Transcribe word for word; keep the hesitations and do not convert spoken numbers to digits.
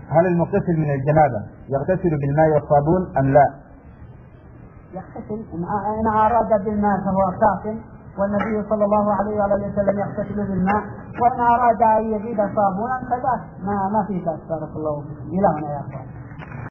هل المغتسل من الجنابة يغتسل بالماء والصابون أم لا؟ يغتسل إن أراد بالماء فهو كاف، والنبي صلى الله عليه وآله وسلم يغتسل بالماء، وإن أراد أن يزيد صابونا فذاك ما ما في بأس. بارك الله فيكم. إلى هنا يا أخوان.